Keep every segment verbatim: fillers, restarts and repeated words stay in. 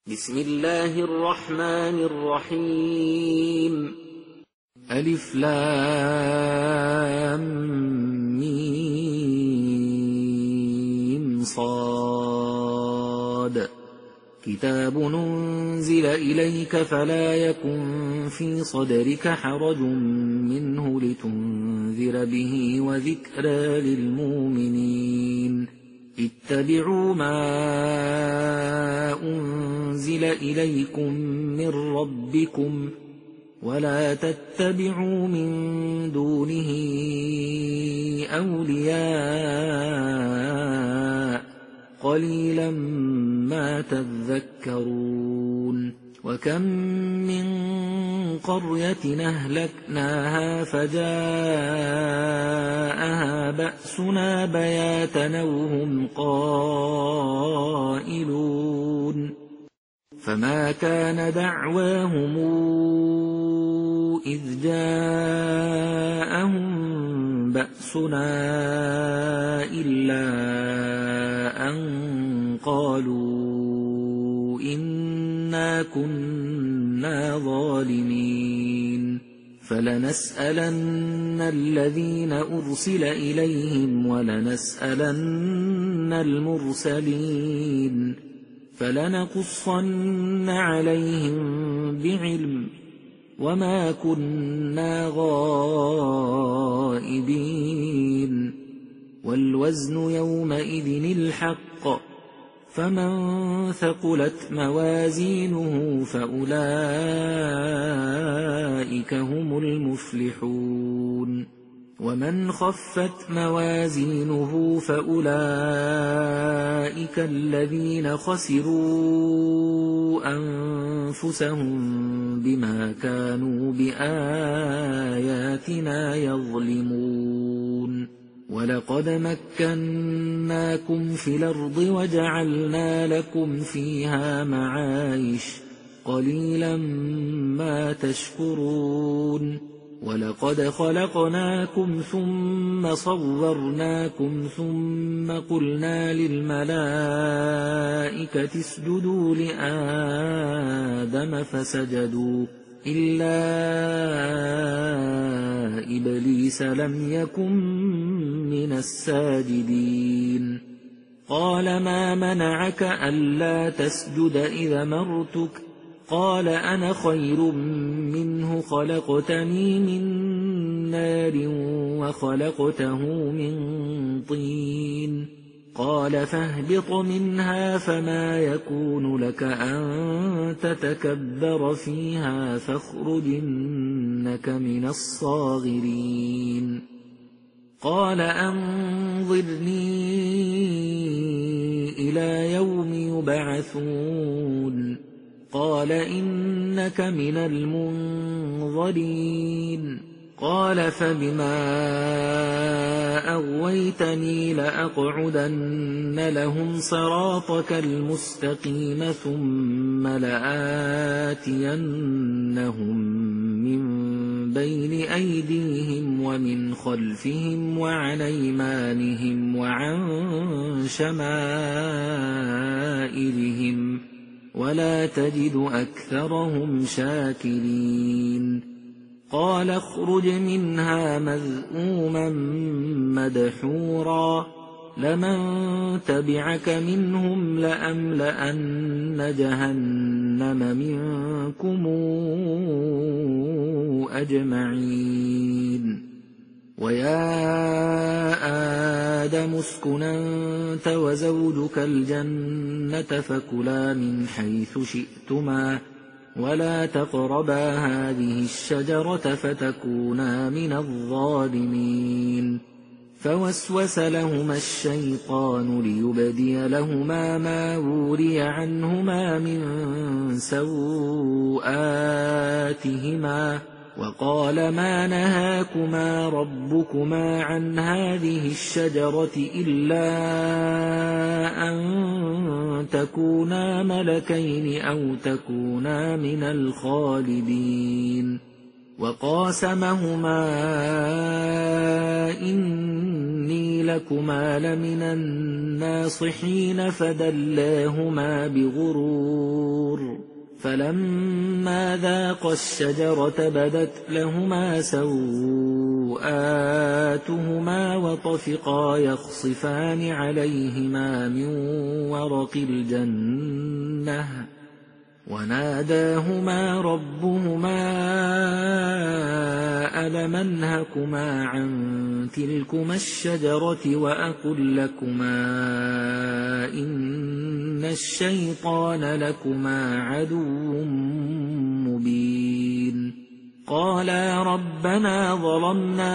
بسم الله الرحمن الرحيم. ألف لام ميم صاد. كتاب أنزل إليك فلا يكن في صدرك حرج منه لتنذر به وذكرى للمؤمنين. اتبعوا ما أنزل إليكم من ربكم ولا تتبعوا من دونه أولياء قليلا ما تذكرون. وكم من قرية أهلكناها فجاءها بأسنا بياتا وهم قائلون. فما كان دعواهم إذ جاءهم بأسنا إلا أن قالوا إنا كنا ظالمين. فلنسألن الذين أرسل إليهم ولنسألن المرسلين فلنقصن عليهم بعلم وما كنا غائبين. والوزن يومئذ الحق فمن ثقلت موازينه فأولئك هم المفلحون. ومن خفت موازينه فأولئك الذين خسروا أنفسهم بما كانوا بآياتنا يظلمون. ولقد مكناكم في الأرض وجعلنا لكم فيها معايش قليلا ما تشكرون. ولقد خلقناكم ثم صورناكم ثم قلنا للملائكة اسجدوا لآدم فسجدوا إلا إبليس لم يكن من الساجدين. قال ما منعك ألا تسجد إذ أمرتك؟ قال أنا خير منه خلقتني من نار وخلقته من طين. قال فاهبط منها فما يكون لك أن تتكبر فيها فاخرج إنك من الصاغرين. قال أنظرني إلى يوم يبعثون. قال إنك من المنظرين. قال فبما أغويتني لأقعدن لهم صراطك المستقيم ثم لآتينهم من بين أيديهم ومن خلفهم وعن أيمانهم وعن شمائلهم ولا تجد أكثرهم شاكرين. قال اخرج منها مذءوما مدحورا لمن تبعك منهم لأملأن جهنم منكم أجمعين. ويا آدم اسكن أنت وزوجك الجنة فكلا من حيث شئتما ولا تقربا هذه الشجرة فتكونا من الظالمين. فوسوس لهما الشيطان ليبدي لهما ما وري عنهما من سوآتهما وقال ما نهاكما ربكما عن هذه الشجرة إلا أن تكونا ملكين أو تكونا من الخالدين. وقاسمهما إني لكما لمن الناصحين فدلاهما بغرور فلما ذاقا الشجرة بدت لهما سوآتهما وطفقا يخصفان عليهما من ورق الجنة وناداهما ربهما ألم أنهكما عن تلكما الشجرة وأقل لكما إن الشيطان لكما عدو مبين قالا ربنا ظلمنا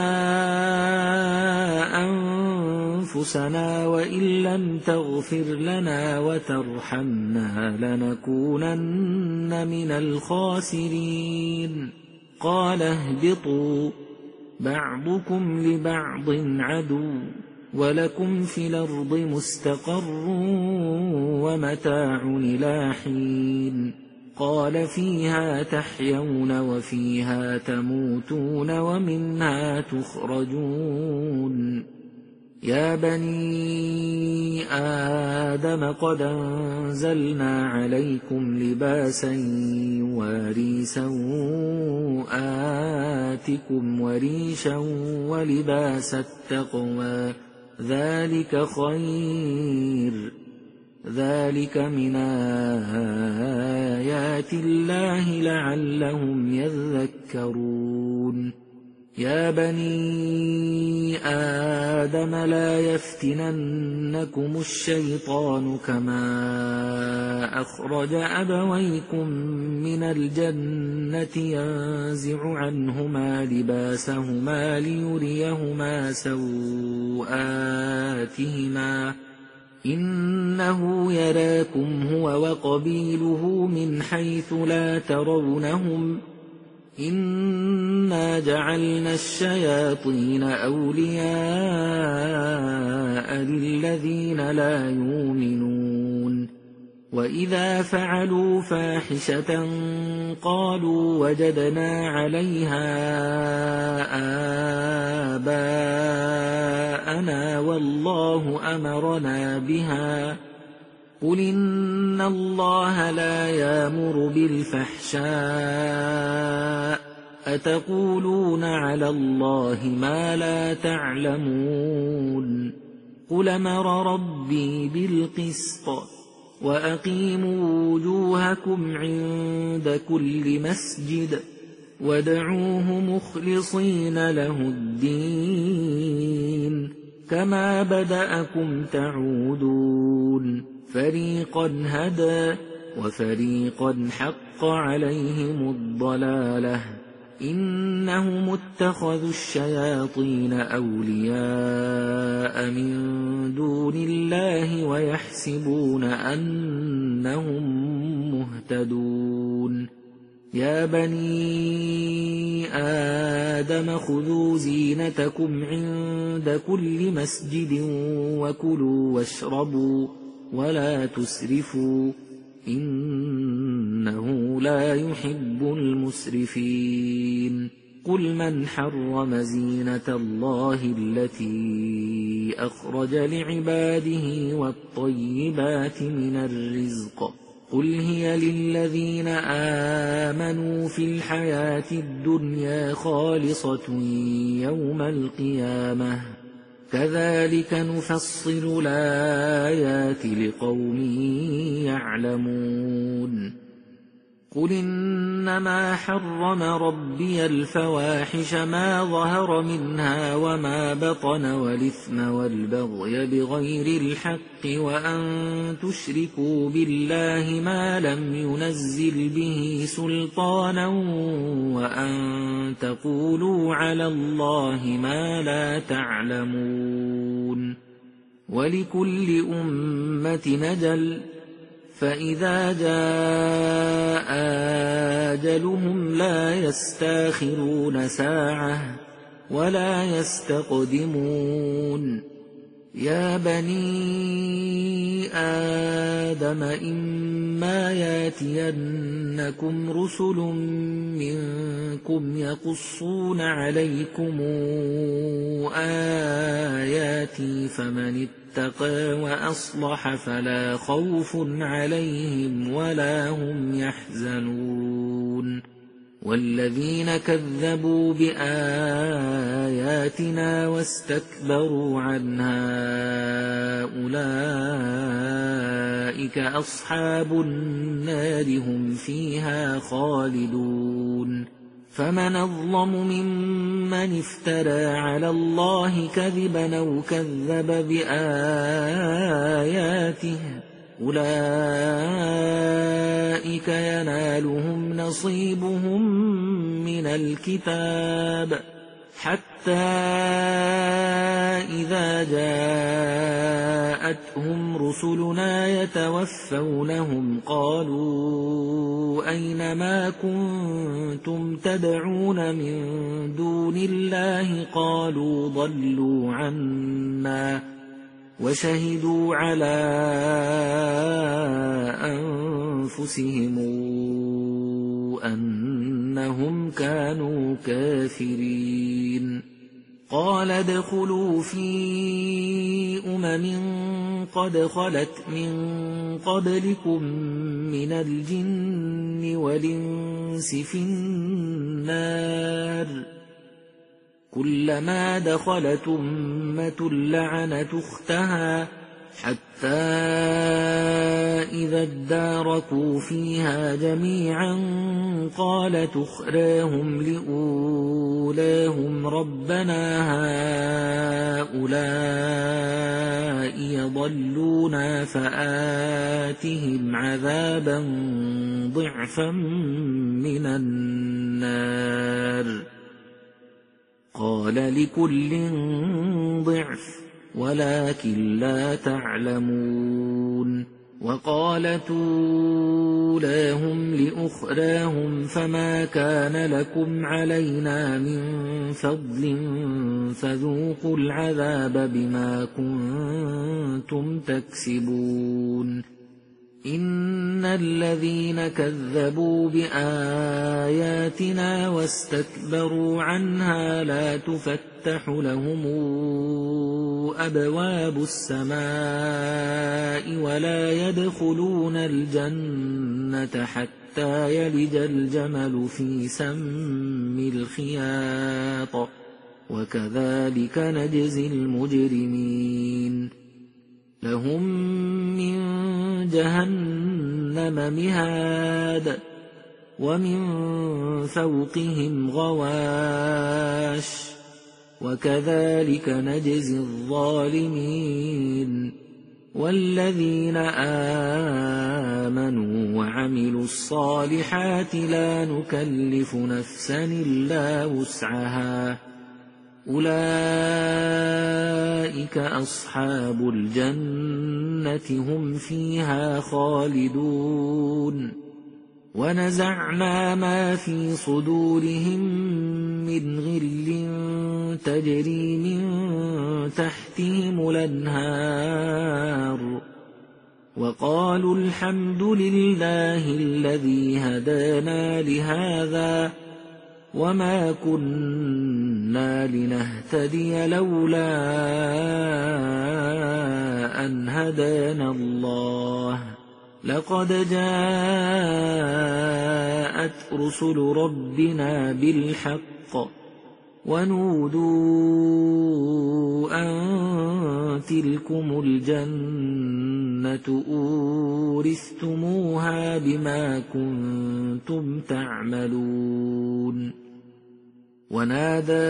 أنفسنا وإن لم تغفر لنا وترحمنا لنكونن من الخاسرين قال اهبطوا بعضكم لبعض عدو ولكم في الأرض مستقر ومتاع إلى حين قال فيها تحيون وفيها تموتون ومنها تخرجون يا بني آدم قد أنزلنا عليكم لباسا يواري سوآتكم وريشا ولباس التقوى ذلك خير ذلك من آيات الله لعلهم يذكرون يا بني آدم لا يفتننكم الشيطان كما أخرج أبويكم من الجنة ينزع عنهما لباسهما ليريهما سوآتهما إنه يراكم هو وقبيله من حيث لا ترونهم إنا جعلنا الشياطين أولياء للذين لا يؤمنون وإذا فعلوا فاحشة قالوا وجدنا عليها آباءنا والله أمرنا بها قل إن الله لا يأمر بالفحشاء أتقولون على الله ما لا تعلمون قل أمر ربي بالقسط وأقيموا وجوهكم عند كل مسجد وادعوه مخلصين له الدين كما بدأكم تعودون فريقا هدى وفريقا حق عليهم الضلالة إنهم اتخذوا الشياطين أولياء من دون الله ويحسبون أنهم مهتدون يا بني آدم خذوا زينتكم عند كل مسجد وكلوا واشربوا ولا تسرفوا إنه لا يحب المسرفين قل من حرم زينة الله التي أخرج لعباده والطيبات من الرزق قل هي للذين آمنوا في الحياة الدنيا خالصة يوم القيامة كذلك نفصل الآيات لقوم يعلمون قل إنما حرم ربي الفواحش ما ظهر منها وما بطن والإثم والبغي بغير الحق وأن تشركوا بالله ما لم ينزل به سلطانا وأن تقولوا على الله ما لا تعلمون ولكل أمة أجل فإذا جاء أجلهم لا يستأخرون ساعة ولا يستقدمون يا بني آدم إما ياتينكم رسل منكم يقصون عليكم آياتي فمن اتقى وأصلح فلا خوف عليهم ولا هم يحزنون والذين كذبوا بآياتنا واستكبروا عنها أولئك أصحاب النار هم فيها خالدون فمن أظلم ممن افترى على الله كذبا أو كذب بآياته أولئك ينالهم نصيبهم من الكتاب حتى إذا جاءتهم رسلنا يتوفونهم قالوا أين ما كنتم تدعون من دون الله قالوا ضلوا عنا وشهدوا على أنفسهم أنهم كانوا كافرين قال ادخلوا في أمم قد خلت من قبلكم من الجن والإنس في النار كلما دخلت أمة لعنت أختها حتى إذا اداركوا فيها جميعا قالت أخراهم لأولاهم ربنا هؤلاء يضلونا فآتهم عذابا ضعفا من النار قال لكل ضعف ولكن لا تعلمون وقالت أولاهم لأخراهم فما كان لكم علينا من فضل فذوقوا العذاب بما كنتم تكسبون إن الذين كذبوا بآياتنا واستكبروا عنها لا تفتح لهم أبواب السماء ولا يدخلون الجنة حتى يلج الجمل في سم الخياط وكذلك نجزي المجرمين لهم من جهنم مهاد ومن فوقهم غواش وكذلك نجزي الظالمين والذين آمنوا وعملوا الصالحات لا نكلف نفسا إلا وسعها أولئك أصحاب الجنة هم فيها خالدون ونزعنا ما في صدورهم من غل تجري من تحتهم الأنهار وقالوا الحمد لله الذي هدانا لهذا وما كنا لنهتدي لولا أن هدانا الله لقد جاءت رسل ربنا بالحق ونودوا أن تلكم الجنة أورثتموها بما كنتم تعملون ونادى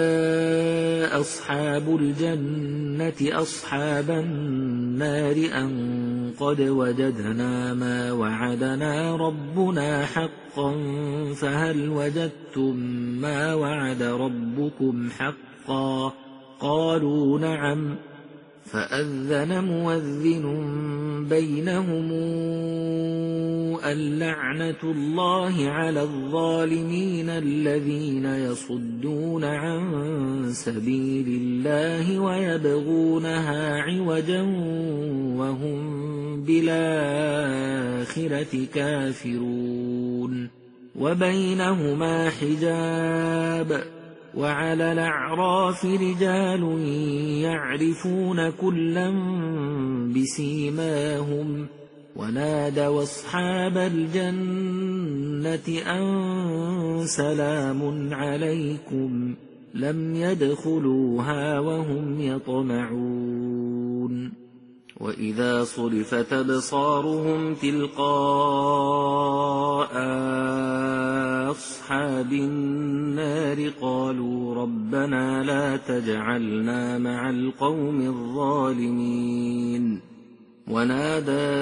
أصحاب الجنة أصحاب النار أن قد وجدنا ما وعدنا ربنا حقا فهل وجدتم ما وعد ربكم حقا قالوا نعم فأذن مؤذن بينهم اللعنة الله على الظالمين الذين يصدون عن سبيل الله ويبغونها عوجا وهم بالآخرة كافرون وبينهما حجاب وعلى الأعراف رجال يعرفون كلا بسيماهم ونادوا أصحاب الجنة أن سلام عليكم لم يدخلوها وهم يطمعون وإذا صرفت أبصارهم تلقاء أصحاب النار قالوا ربنا لا تجعلنا مع القوم الظالمين ونادى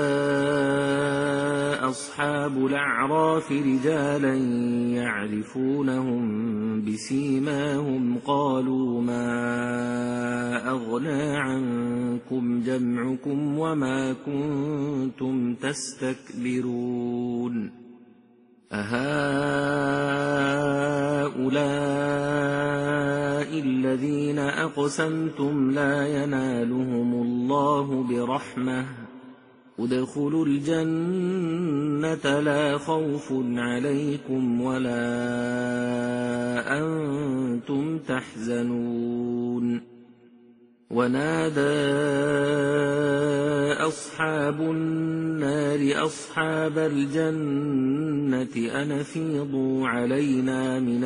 أصحاب الأعراف رجالا يعرفونهم بسيماهم قالوا ما أغنى عنكم جمعكم وما كنتم تستكبرون أهؤلاء الذين أقسمتم لا ينالهم الله برحمة ادخلوا الجنة لا خوف عليكم ولا أنتم تحزنون ونادى أصحاب النار أصحاب الجنة أن أفيضوا علينا من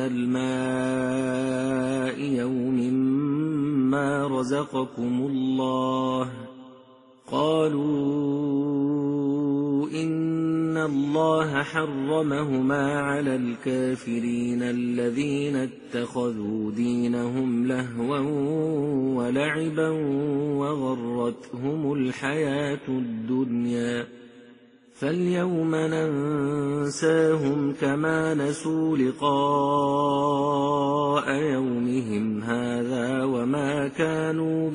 الماء يوم ما رزقكم الله قالوا إن الله حرمهما على الكافرين الذين اتخذوا دينهم لهوا ولعبا وغرتهم الحياة الدنيا فاليوم ننساهم كما نسوا لقاء يومهم هذا وما كانوا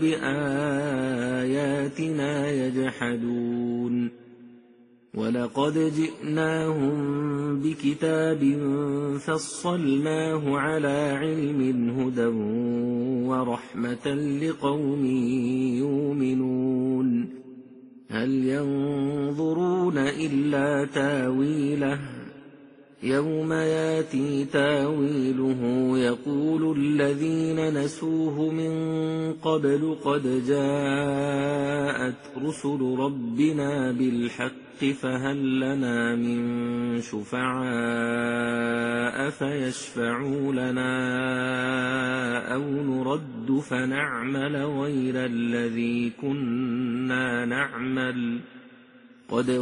بآياتنا يجحدون ولقد جئناهم بكتاب فصلناه على علم هدى ورحمة لقوم يؤمنون هل ينظرون إلا تاويله يوم ياتي تاويله يقول الذين نسوه من قبل قد جاءت رسل ربنا بالحق فهل لنا من شفعاء فيشفعوا لنا أو نرد فنعمل غير الذي كنا نعمل قد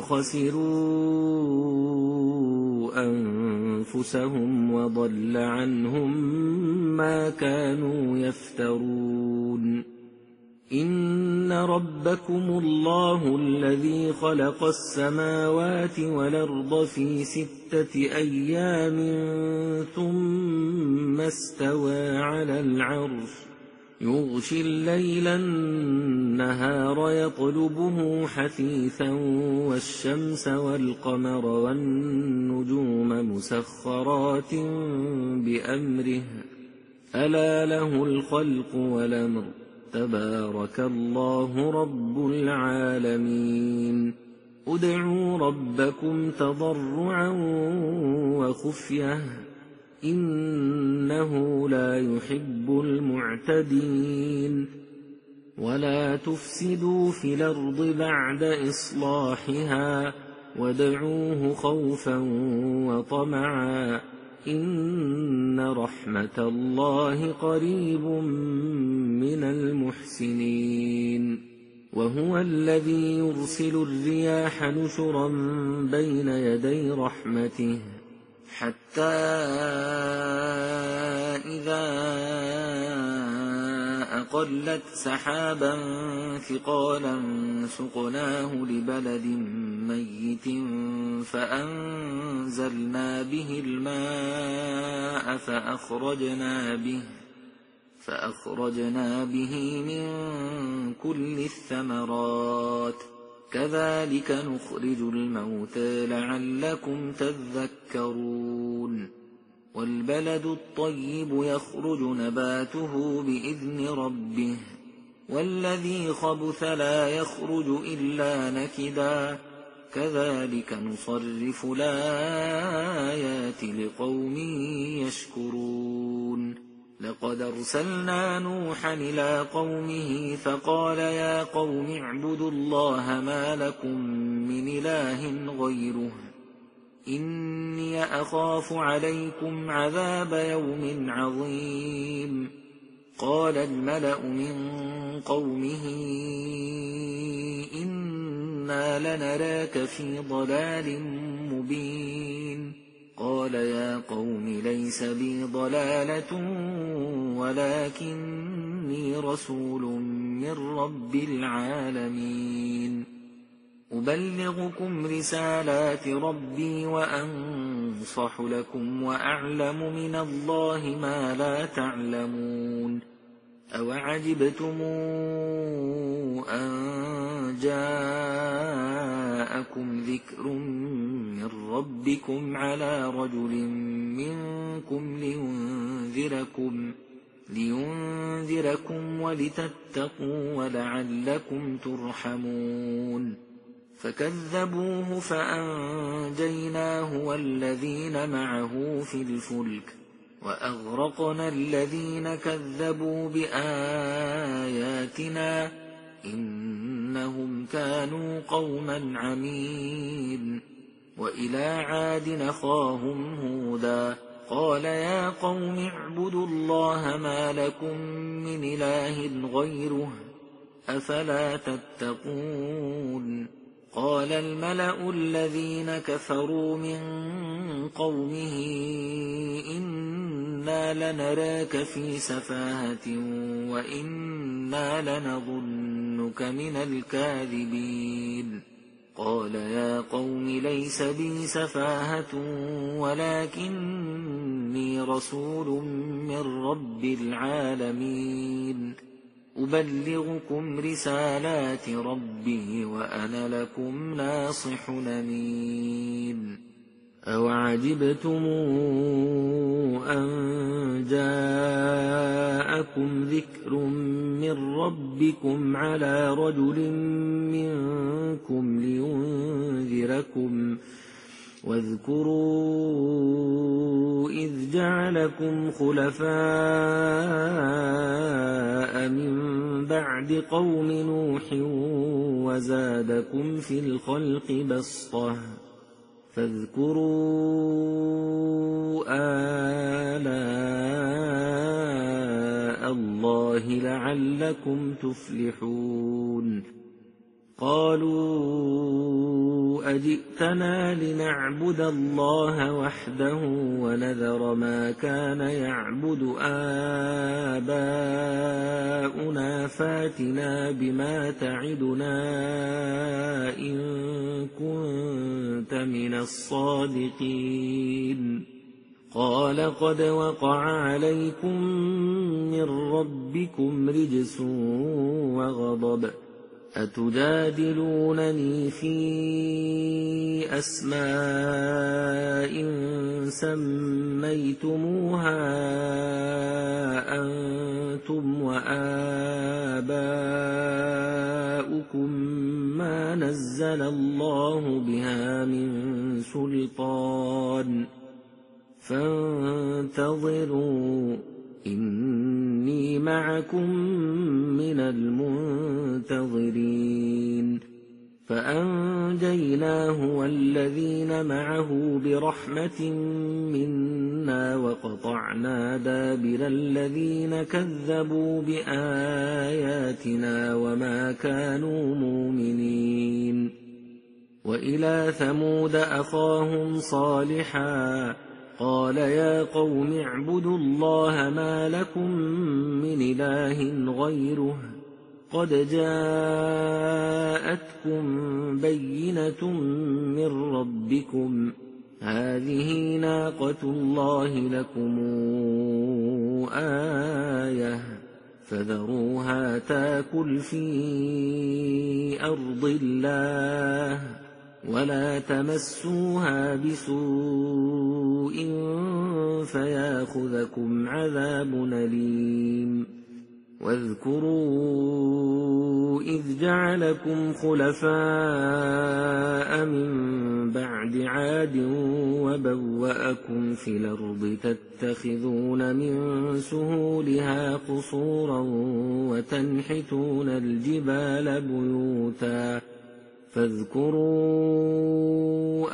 خسروا أنفسهم وضل عنهم ما كانوا يفترون إن ربكم الله الذي خلق السماوات والأرض في ستة أيام ثم استوى على العرش يغشي الليل النهار يطلبه حثيثا والشمس والقمر والنجوم مسخرات بأمره ألا له الخلق والأمر تبارك الله رب العالمين ادعوا ربكم تضرعا وخفية إنه لا يحب المعتدين ولا تفسدوا في الأرض بعد إصلاحها وادعوه خوفا وطمعا إن رحمة الله قريب من المحسنين وهو الذي يرسل الرياح نشرا بين يدي رحمته حتى إذا أقلت سحابا ثقالا سقناه لبلد ميت فأنزلنا به الماء فأخرجنا به فأخرجنا به من كل الثمرات كذلك نخرج الموتى لعلكم تذكرون والبلد الطيب يخرج نباته بإذن ربه والذي خبث لا يخرج إلا نكدا كذلك نصرف الآيات لقوم يشكرون لقد أرسلنا نوحا إلى قومه فقال يا قوم اعبدوا الله ما لكم من إله غيره إني أخاف عليكم عذاب يوم عظيم. قال الملأ من قومه إنا لنراك في ضلال مبين. قال يا قوم ليس بي ضلالة ولكني رسول من رب العالمين أبلغكم رسالات ربي وأنصح لكم وأعلم من الله ما لا تعلمون. أوعجبتم أن جاءكم ذكر من ربكم على رجل منكم لينذركم, لينذركم ولتتقوا ولعلكم ترحمون. فكذبوه فأنجيناه والذين معه في الفلك وأغرقنا الذين كذبوا بآياتنا إنهم كانوا قوما عمين. وإلى عاد أخاهم هودا قال يا قوم اعبدوا الله ما لكم من إله غيره أفلا تتقون. قال الملأ الذين كفروا من قومه إنا لنراك في سفاهة وإنا لنظنك من الكاذبين. قال يا قوم ليس بي سفاهة ولكني رسول من رب العالمين أبلغكم رسالات ربي وأنا لكم ناصح أمين. أوعجبتم أن جاءكم ذكر من ربكم على رجل منكم لينذركم واذكروا إذ جعلكم خلفاء من بعد قوم نوح وزادكم في الخلق بسطة فاذكروا آلاء الله لعلكم تفلحون. قالوا أجئتنا لنعبد الله وحده ونذر ما كان يعبد آباؤنا فاتنا بما تعدنا إن كنت من الصادقين. قال قد وقع عليكم من ربكم رجس وغضب أتجادلونني في أسماء سميتموها أنتم وآباؤكم ما نزل الله بها من سلطان فانتظروا إني معكم من المنتظرين. فأنجيناه والذين معه برحمة منا وقطعنا دابر الذين كذبوا بآياتنا وما كانوا مؤمنين. وإلى ثمود أخاهم صالحا قال يا قوم اعبدوا الله ما لكم من إله غيره قد جاءتكم بينة من ربكم هذه ناقة الله لكم آية فذروها تاكل في أرض الله ولا تمسوها بسوء فياخذكم عذاب أليم. واذكروا إذ جعلكم خلفاء من بعد عاد وبوأكم في الأرض تتخذون من سهولها قصورا وتنحتون الجبال بيوتا فاذكروا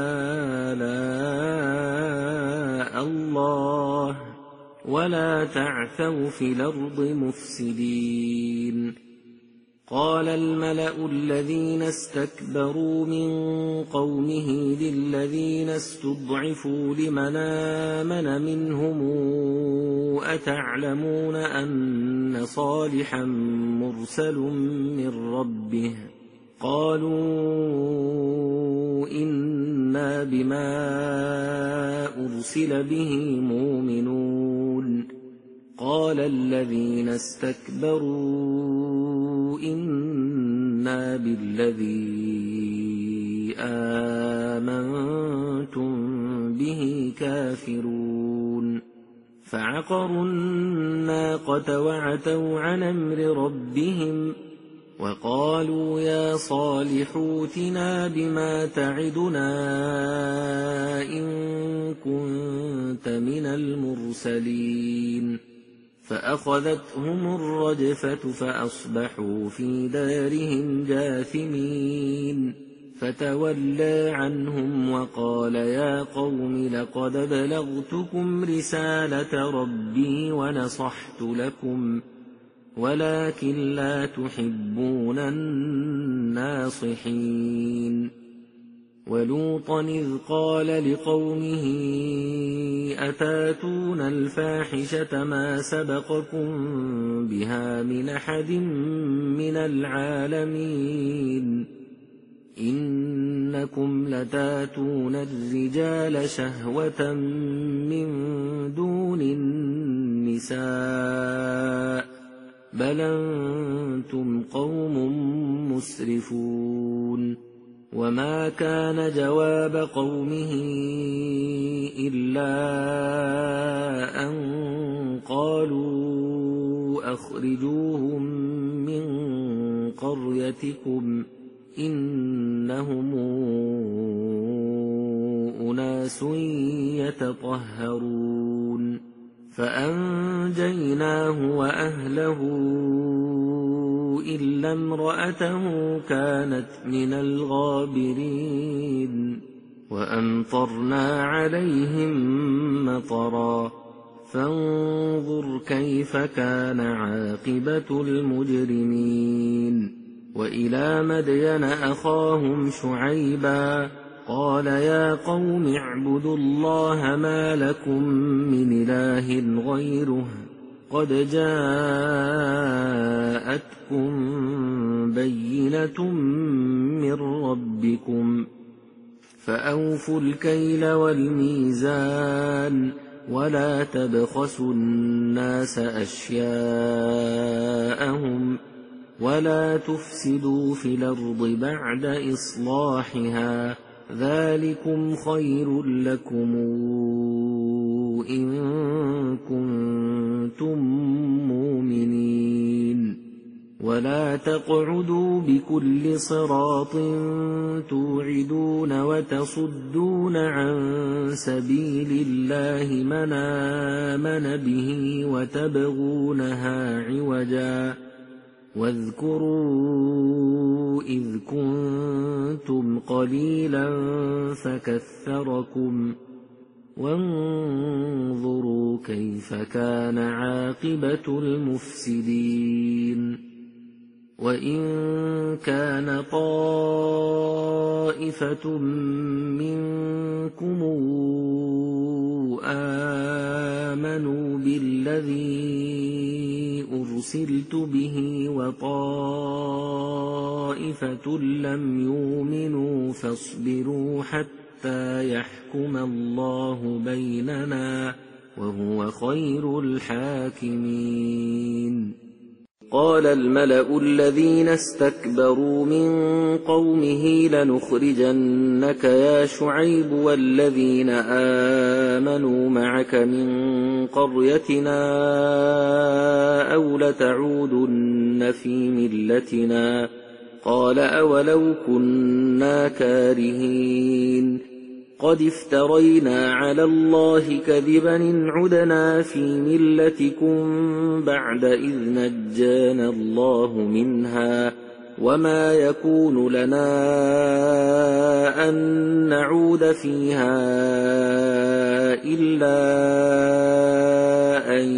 آلاء الله ولا تعثوا في الأرض مفسدين. قال الملأ الذين استكبروا من قومه للذين استضعفوا لمن آمن منهم أتعلمون أن صالحا مرسل من ربه قالوا إنا بما أرسل به مؤمنون. قال الذين استكبروا إنا بالذي آمنتم به كافرون. فعقروا الناقة وعتوا عن أمر ربهم وقالوا يا صالح ائتنا بما تعدنا إن كنت من المرسلين. فأخذتهم الرجفة فأصبحوا في دارهم جاثمين. فتولى عنهم وقال يا قوم لقد بلغتكم رسالة ربي ونصحت لكم ولكن لا تحبون الناصحين. ولوطا إذ قال لقومه أتاتون الفاحشة ما سبقكم بها من أحد من العالمين إنكم لتاتون الرجال شهوة من دون النساء بل أنتم قوم مسرفون. وما كان جواب قومه إلا أن قالوا أخرجوهم من قريتكم إنهم أناس يتطهرون. فأنجيناه وأهله إلا امرأته كانت من الغابرين. وأمطرنا عليهم مطرا فانظر كيف كان عاقبة المجرمين. وإلى مدين أخاهم شعيبا قال يا قوم اعبدوا الله ما لكم من إله غيره قد جاءتكم بينة من ربكم فأوفوا الكيل والميزان ولا تبخسوا الناس أشياءهم ولا تفسدوا في الأرض بعد إصلاحها ذلكم خير لكم إن كنتم مؤمنين. ولا تقعدوا بكل صراط توعدون وتصدون عن سبيل الله من آمن به وتبغونها عوجا واذكروا إذ كنتم قليلا فكثركم وانظروا كيف كان عاقبة المفسدين. وإن كان طائفة منكم آمنوا بالذي أرسلت به وطائفة لم يؤمنوا فاصبروا حتى يحكم الله بيننا وهو خير الحاكمين. قال الملأ الذين استكبروا من قومه لنخرجنك يا شعيب والذين آمنوا معك من قريتنا أو لتعودن في ملتنا قال أولو كنا كارهين قد افترينا على الله كذبا إن عدنا في ملتكم بعد إذ نجانا الله منها وما يكون لنا أن نعود فيها إلا أن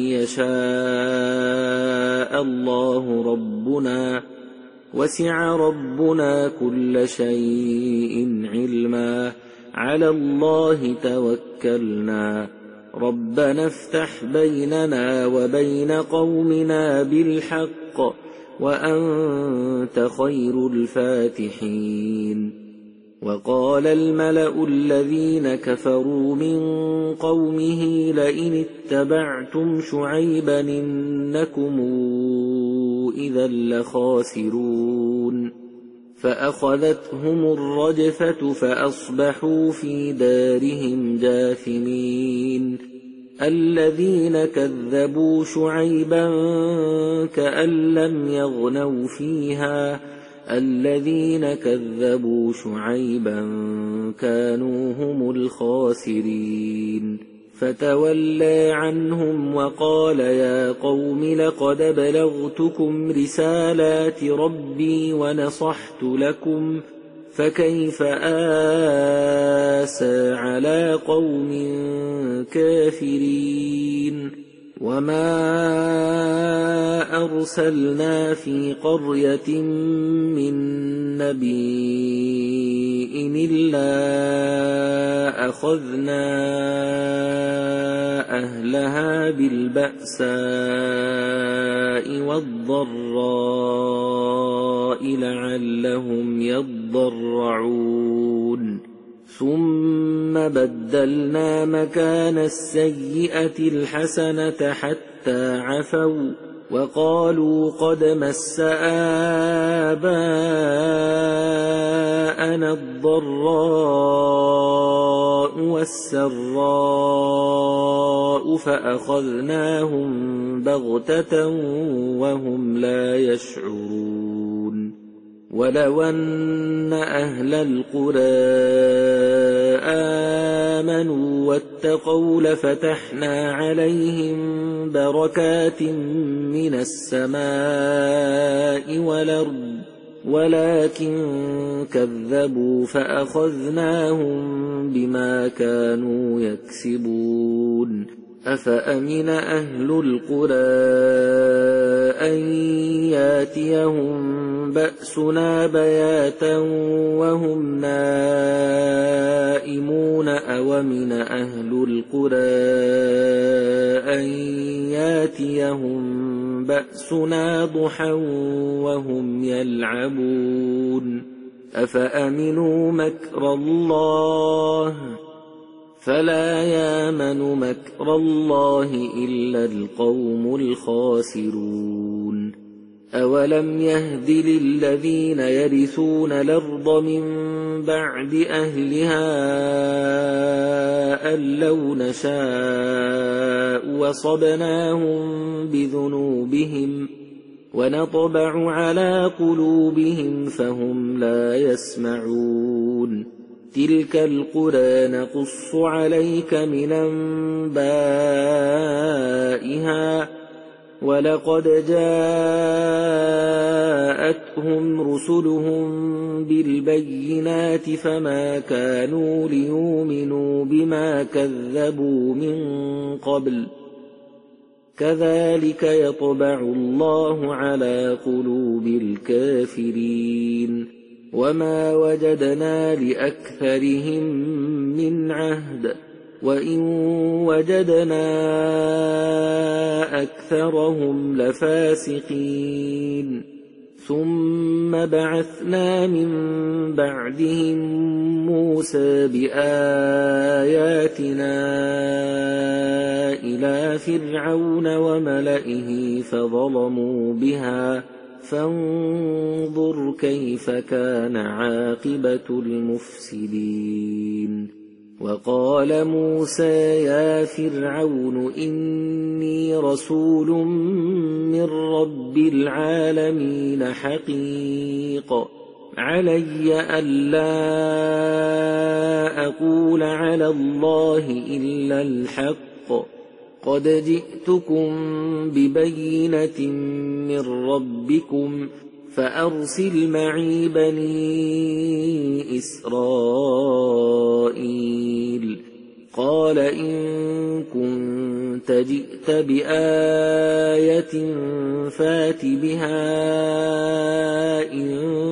يشاء الله ربنا وسع ربنا كل شيء علما على الله توكلنا ربنا افتح بيننا وبين قومنا بالحق وأنت خير الفاتحين وقال الملأ الذين كفروا من قومه لئن اتبعتم شعيبا إنكم إذا لخاسرون فأخذتهم الرجفة فأصبحوا في دارهم جاثمين الذين كذبوا شعيبا كأن لم يغنوا فيها الذين كذبوا شعيبا كانوا هم الخاسرين فتولى عنهم وقال يا قوم لقد بلغتكم رسالات ربي ونصحت لكم فكيف آسى على قوم كافرين وما أرسلنا في قرية من نبي إلا أخذنا أهلها بالبأساء والضراء لعلهم يضرعون ثم بدلنا مكان السيئة الحسنة حتى عفوا وقالوا قد مس آباءنا الضراء والسراء فأخذناهم بغتة وهم لا يشعرون ولو أن أهل القرى آمنوا واتقوا لفتحنا عليهم بركات من السماء والأرض ولكن كذبوا فأخذناهم بما كانوا يكسبون أفأمن أهل القرى أن ياتيهم بأسنا بياتا وهم نائمون أومن أهل القرى أن ياتيهم بأسنا ضحى وهم يلعبون أفأمنوا مكر الله فلا يامن مكر الله إلا القوم الخاسرون أولم يهد للذين يرثون الأرض من بعد أهلها أن لو نشاء وصبناهم بذنوبهم ونطبع على قلوبهم فهم لا يسمعون تلك القرى نقص عليك من أنبائها ولقد جاءتهم رسلهم بالبينات فما كانوا ليؤمنوا بما كذبوا من قبل كذلك يطبع الله على قلوب الكافرين وما وجدنا لأكثرهم من عهد وإن وجدنا أكثرهم لفاسقين ثم بعثنا من بعدهم موسى بآياتنا إلى فرعون وملئه فظلموا بها فانظر كيف كان عاقبة المفسدين. وقال موسى يا فرعون إني رسول من رب العالمين حقيق علي ألا أقول على الله إلا الحق قد جئتكم ببينة من ربكم فأرسل معي بني إسرائيل. قال إن كنت جئت بآية فات بها إن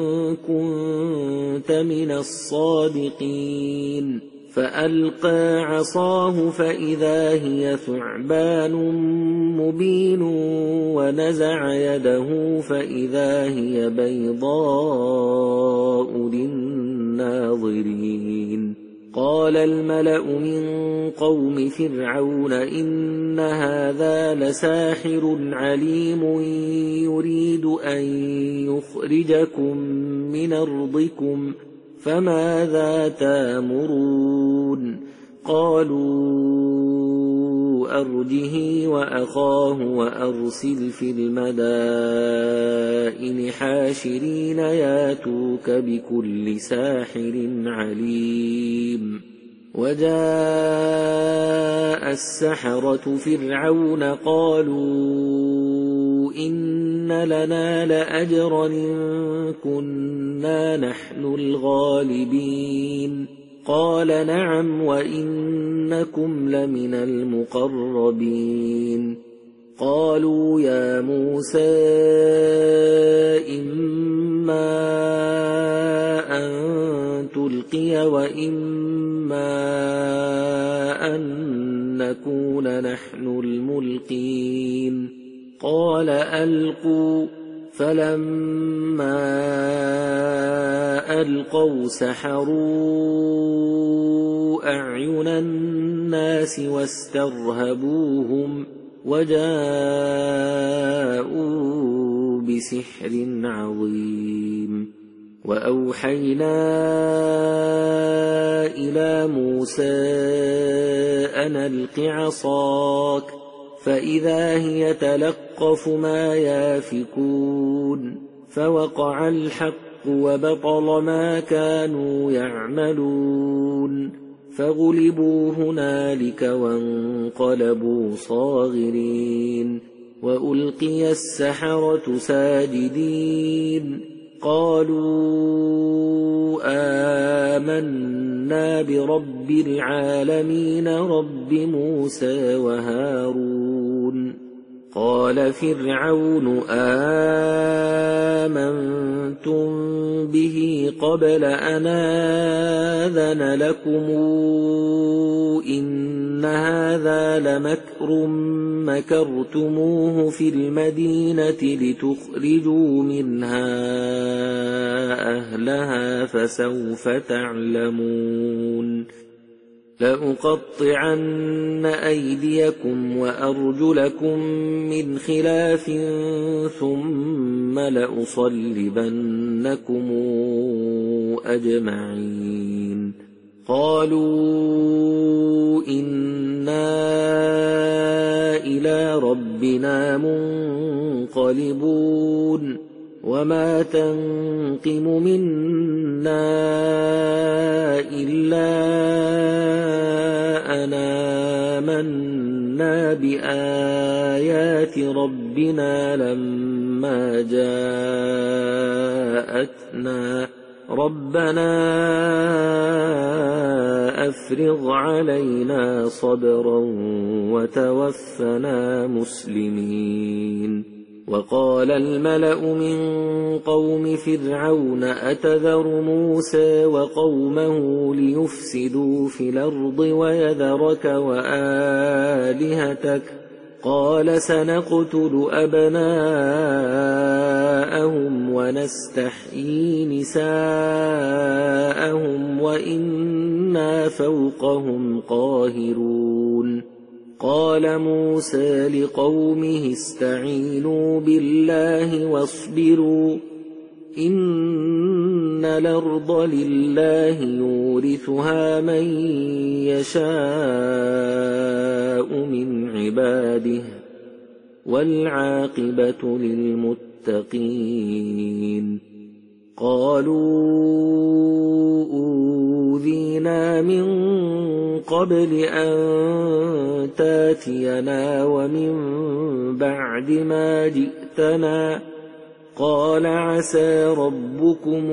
كنت من الصادقين. فألقى عصاه فإذا هي ثعبان مبين ونزع يده فإذا هي بيضاء للناظرين. قال الملأ من قوم فرعون إن هذا لساحر عليم يريد أن يخرجكم من أرضكم فماذا تامرون؟ قالوا أرجه وأخاه وأرسل في المدائن حاشرين ياتوك بكل ساحر عليم. وجاء السحرة فرعون قالوا إن لنا لأجرا إن كنا نحن الغالبين. قال نعم وإنكم لمن المقربين. قالوا يا موسى إما أن تلقي وإما أن نكون نحن الملقين. قال ألقوا. فلما ألقوا سحروا أعين الناس واسترهبوهم وجاءوا بسحر عظيم. وأوحينا إلى موسى أن ألق عصاك فإذا هي تلقف ما يافكون. فوقع الحق وبطل ما كانوا يعملون فغلبوا هنالك وانقلبوا صاغرين. وألقي السحرة ساجدين قالوا آمنا برب العالمين رب موسى وهارون. قال فرعون آمنتم به قبل أن آذن لكم إن هذا لمكر مكرتموه في المدينة لتخرجوا منها أهلها فسوف تعلمون. لأقطعن أيديكم وأرجلكم من خلاف ثم لأصلبنكم أجمعين. قالوا إنا إلى ربنا منقلبون. وما تنقم منا إلا أن آمنا بآيات ربنا لما جاءتنا ربنا أفرغ علينا صبرا وتوفنا مسلمين. وقال الملأ من قوم فرعون أتذر موسى وقومه ليفسدوا في الأرض ويذرك وآلهتك قال سنقتل أبناءهم ونستحيي نساءهم وإنا فوقهم قاهرون قال موسى لقومه استعينوا بالله واصبروا إن الأرض لله يورثها من يشاء من عباده والعاقبة للمتقين قالوا أوذينا من قبل أن تاتينا ومن بعد ما جئتنا قال عسى ربكم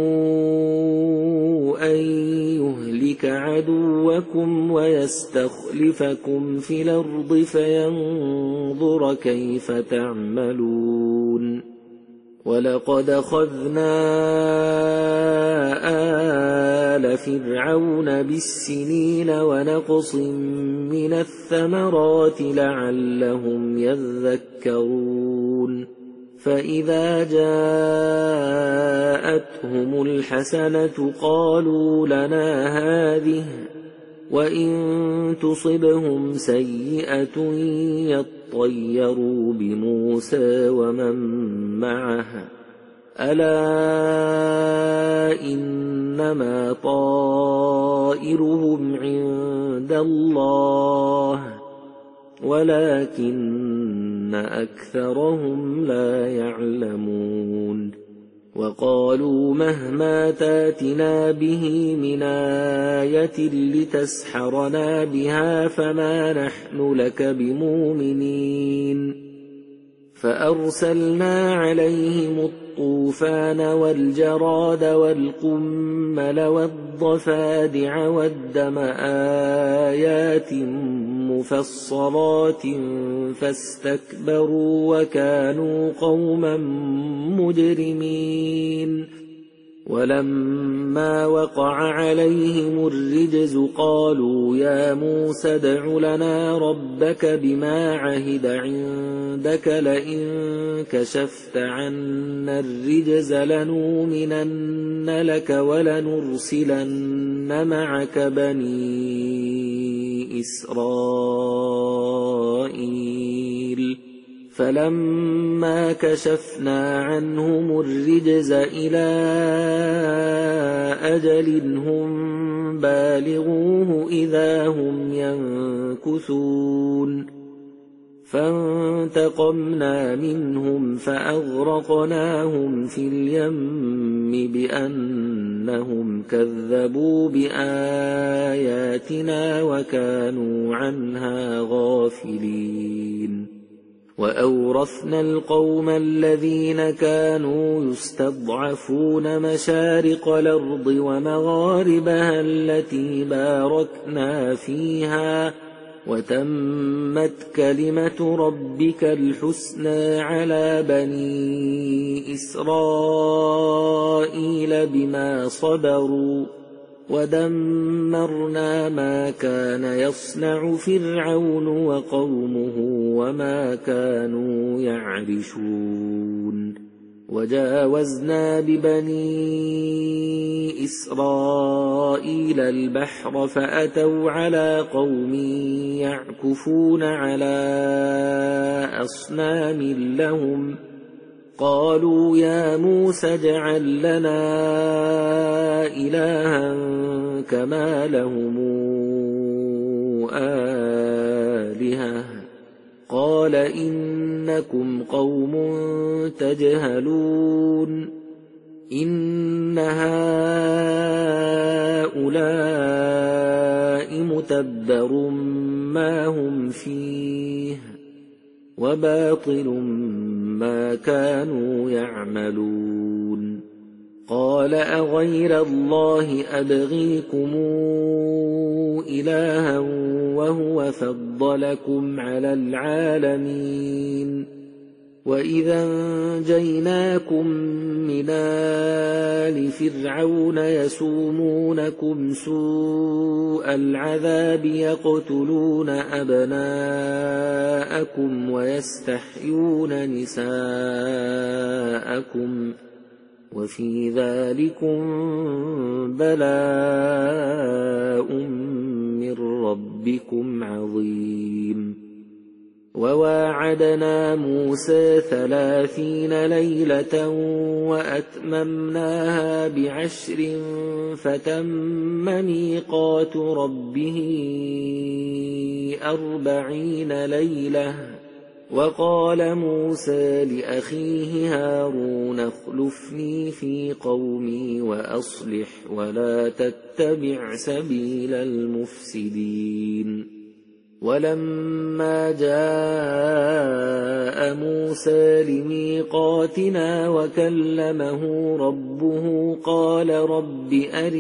أن يهلك عدوكم ويستخلفكم في الأرض فينظر كيف تعملون ولقد أخذنا آل فرعون بالسنين ونقص من الثمرات لعلهم يذكرون فإذا جاءتهم الحسنة قالوا لنا هذه وإن تصبهم سيئة يطيروا بموسى ومن معه ألا إنما طائرهم عند الله ولكن أكثرهم لا يعلمون وقالوا مهما تاتنا به من آية لتسحرنا بها فما نحن لك بمؤمنين فأرسلنا عليهم الطوفان والجراد والقمل والضفادع والدم آيات مفصلات فاستكبروا وكانوا قوما مجرمين ولما وقع عليهم الرجز قالوا يا موسى ادع لنا ربك بما عهد عندك لئن كشفت عنا الرجز لنؤمنن لك ولنرسلن معك بني إسرائيل فلما كشفنا عنهم الرجز إلى أجل هم بالغوه إذا هم ينكثون فانتقمنا منهم فأغرقناهم في اليم بأنهم كذبوا بآياتنا وكانوا عنها غافلين وأورثنا القوم الذين كانوا يستضعفون مشارق الأرض ومغاربها التي باركنا فيها وتمت كلمة ربك الحسنى على بني إسرائيل بما صبروا ودمرنا ما كان يصنع فرعون وقومه وما كانوا يعرشون وجاوزنا ببني إسرائيل البحر فأتوا على قوم يعكفون على أصنام لهم قالوا يا موسى اجعل لنا إلها كما لهم آلهة قال إنكم قوم تجهلون إن هؤلاء متبر ما هم فيه وباطل ما كانوا يعملون قال أغير الله أبغيكم إلها وهو فضلكم على العالمين وإذا أنجيناكم من آل فرعون يسومونكم سوء العذاب يقتلون أبناءكم ويستحيون نساءكم وفي ذلكم بلاء من ربكم عظيم. وواعدنا موسى ثلاثين ليلة وأتممناها بعشر فتم ميقات ربه أربعين ليلة. وقال موسى لأخيه هارون اخلفني في قومي وأصلح ولا تتبع سبيل المفسدين. ولما جاء موسى لميقاتنا وكلمه ربه قال رب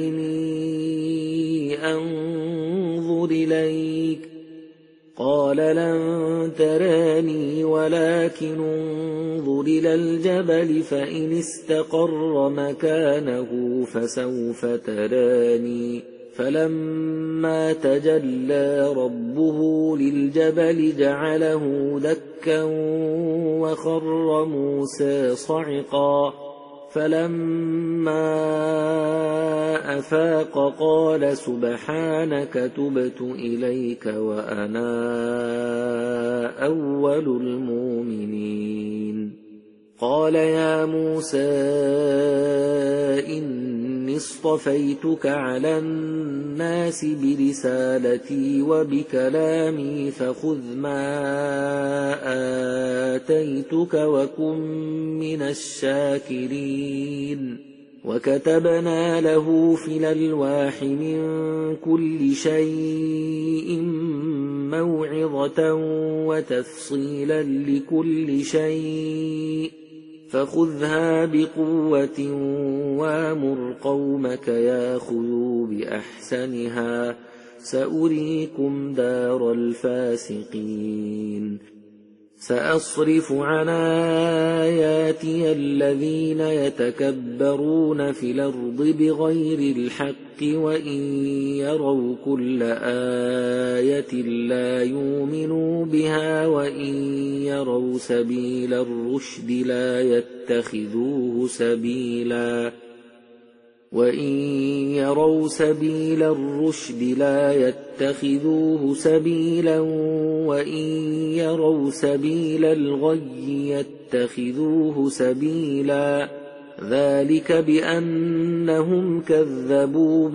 أرني أنظر إليك قال لن تراني ولكن انظر إلى الجبل فإن استقر مكانه فسوف تراني. فلما تجلى ربه للجبل جعله دكا وخر موسى صعقا. فلما أفاق قال سبحانك تبت إليك وأنا أول المؤمنين. قال يا موسى إني اصطفيتك على الناس برسالتي وبكلامي فخذ ما آتيتك وكن من الشاكرين. وكتبنا له في الألواح من كل شيء موعظة وتفصيلا لكل شيء فخذها بقوة وامر قومك ياخذوا بأحسنها سأريكم دار الفاسقين. سأصرف عن آياتي الذين يتكبرون في الأرض بغير الحق وإن يروا كل آية لا يؤمنوا بها وإن يروا سبيل الرشد لا يتخذوه سبيلا وإن يروا سبيل الرشد لا يتخذوه سبيلا وإن يروا سبيل الغي يتخذوه سبيلا. ذلك بأنهم كذبوا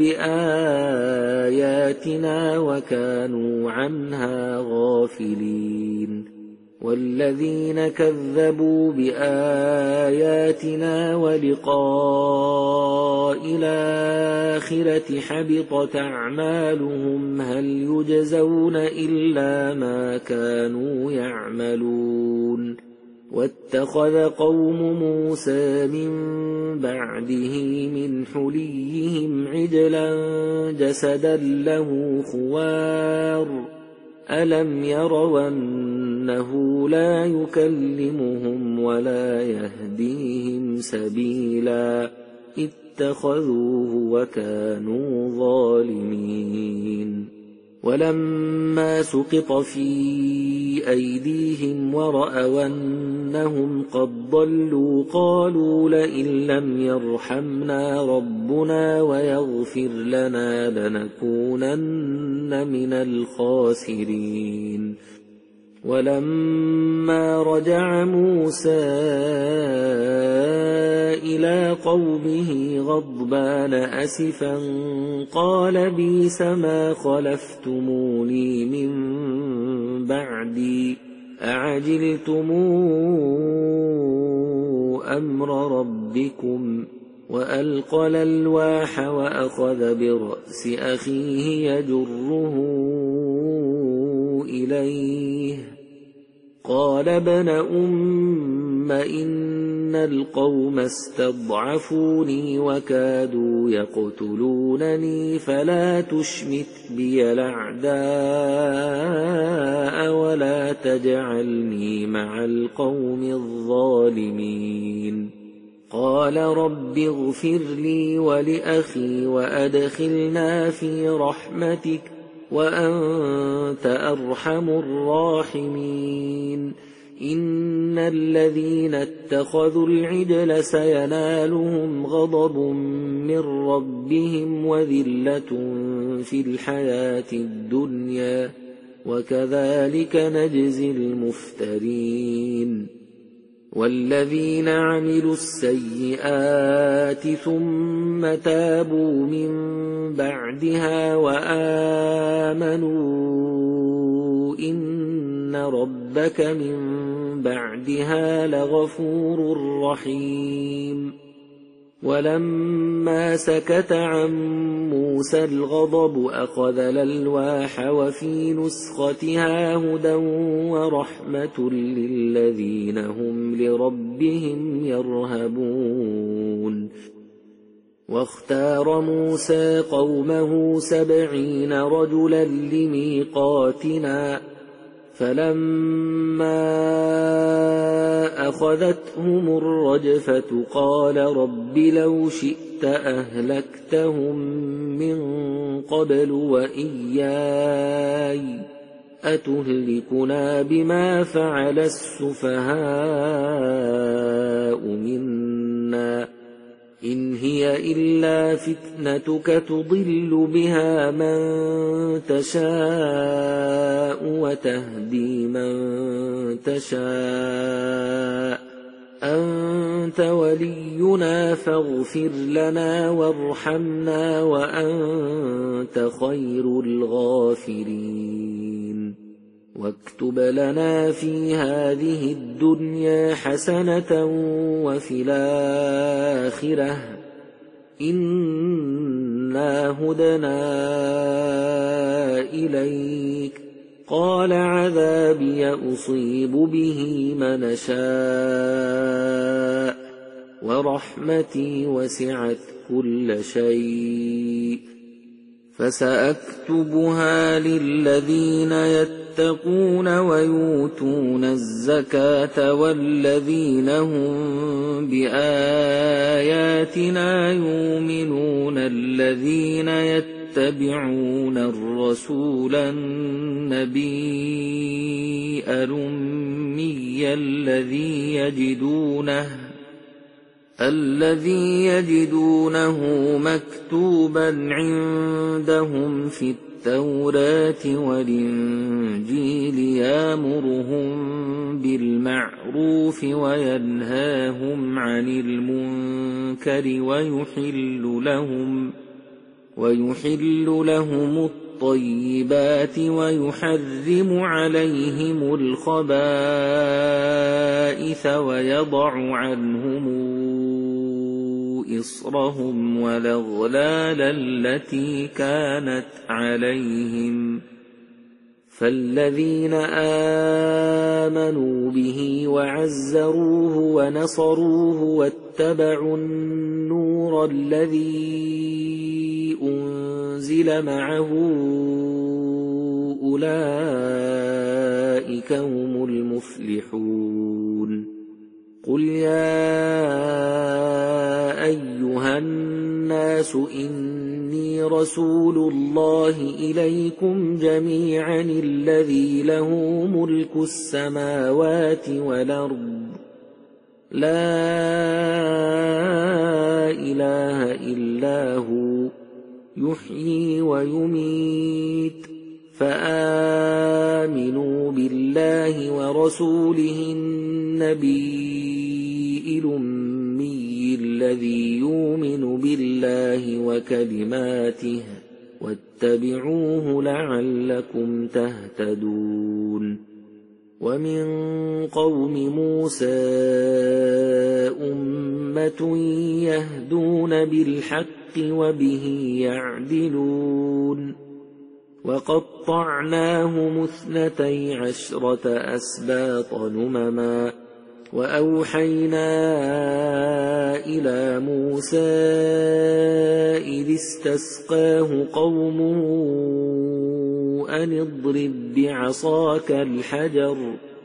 بآياتنا وكانوا عنها غافلين. والذين كذبوا بآياتنا ولقاء الآخرة حبطت أعمالهم هل يجزون إلا ما كانوا يعملون. واتخذ قوم موسى من بعده من حليهم عجلا جسدا له خوار ألم يروا أنه لا يكلمهم ولا يهديهم سبيلا اتخذوه وكانوا ظالمين. ولما سقط في أيديهم ورأوا أنهم قد ضلوا قالوا لئن لم يرحمنا ربنا ويغفر لنا لنكونن من الخاسرين. ولما رجع موسى إلى قومه غضبان أسفا قال بئس ما خلفتموني من بعدي أعجلتم أمر ربكم. وألقى الألواح وأخذ برأس أخيه يجره إليه قال ابن أم إن القوم استضعفوني وكادوا يقتلونني فلا تشمت بي الأعداء ولا تجعلني مع القوم الظالمين قال رب اغفر لي ولأخي وأدخلنا في رحمتك وأنت أرحم الراحمين إن الذين اتخذوا العجل سينالهم غضب من ربهم وذلة في الحياة الدنيا وكذلك نجزي المفترين والذين عملوا السيئات ثم تابوا من بعدها وآمنوا إن ربك من بعدها لغفور رحيم ولما سكت عن موسى الغضب أخذ الألواح وفي نسختها هدى ورحمة للذين هم لربهم يرهبون واختار موسى قومه سبعين رجلا لميقاتنا فلما أخذتهم الرجفة قال رب لو شئت أهلكتهم من قبل وإياي أتهلكنا بما فعل السفهاء منا إن هي إلا فتنتك تضل بها من تشاء وتهدي من تشاء أنت ولينا فاغفر لنا وارحمنا وأنت خير الغافرين واكتب لنا في هذه الدنيا حسنة وفي الآخرة إنا هدنا إليك قال عذابي أصيب به من شاء ورحمتي وسعت كل شيء فسأكتبها للذين يتقون ويؤتون الزكاة والذين هم بآياتنا يؤمنون الذين يتبعون الرسول النبي الأمي الذي يجدونه الذي يجدونه مكتوبا عندهم في التوراة والإنجيل يأمرهم بالمعروف وينهاهم عن المنكر ويحل لهم ويحل لهم الطيبات ويحرم عليهم الخبائث ويضع عنهم إصرهم والأغلال التي كانت عليهم فالذين آمنوا به وعزروه ونصروه واتبعوا النور الذي أنزل معه أولئك هم المفلحون قل يا أيها الناس إني رسول الله إليكم جميعا الذي له ملك السماوات والأرض لا إله إلا هو يحيي ويميت فآمنوا بالله ورسوله النبي الأمي الذي يؤمن بالله وكلماته واتبعوه لعلكم تهتدون ومن قوم موسى أمة يهدون بالحق وبه يعدلون وقطعناهم اثنتي عشرة أسباط نمما وأوحينا إلى موسى إذ استسقاه قومه أن اضرب بعصاك الحجر